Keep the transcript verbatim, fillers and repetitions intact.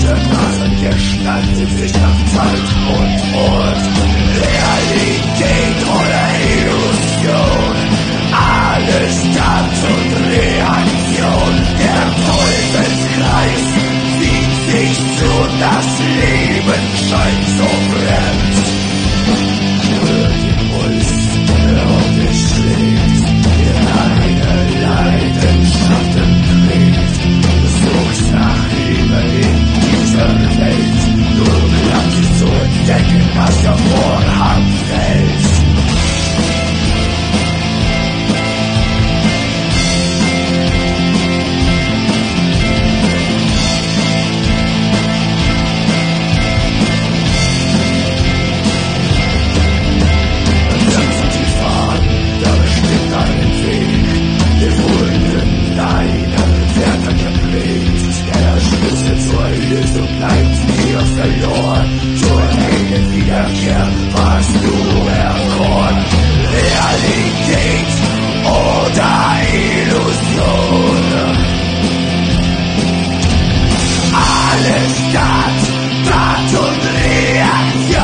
Sprachen gestaltet sich nach Zeit und Ort. Realität oder Illusion, alles Tat und Reaktion. Der Teufelskreis zieht sich zu, das Leben scheint so fremd. Spür den Puls, der auf dich schlägt, dir eine Leidenschaft trägt. Du suchst nach Liebe in dieser Welt, du glaubst zu entdecken, was der Vorhang fällt. So bleibt dir verloren, zur Ende wiederkehren, was du erkoren. Realität oder Illusion, alles Tat, Tat und Reaktion.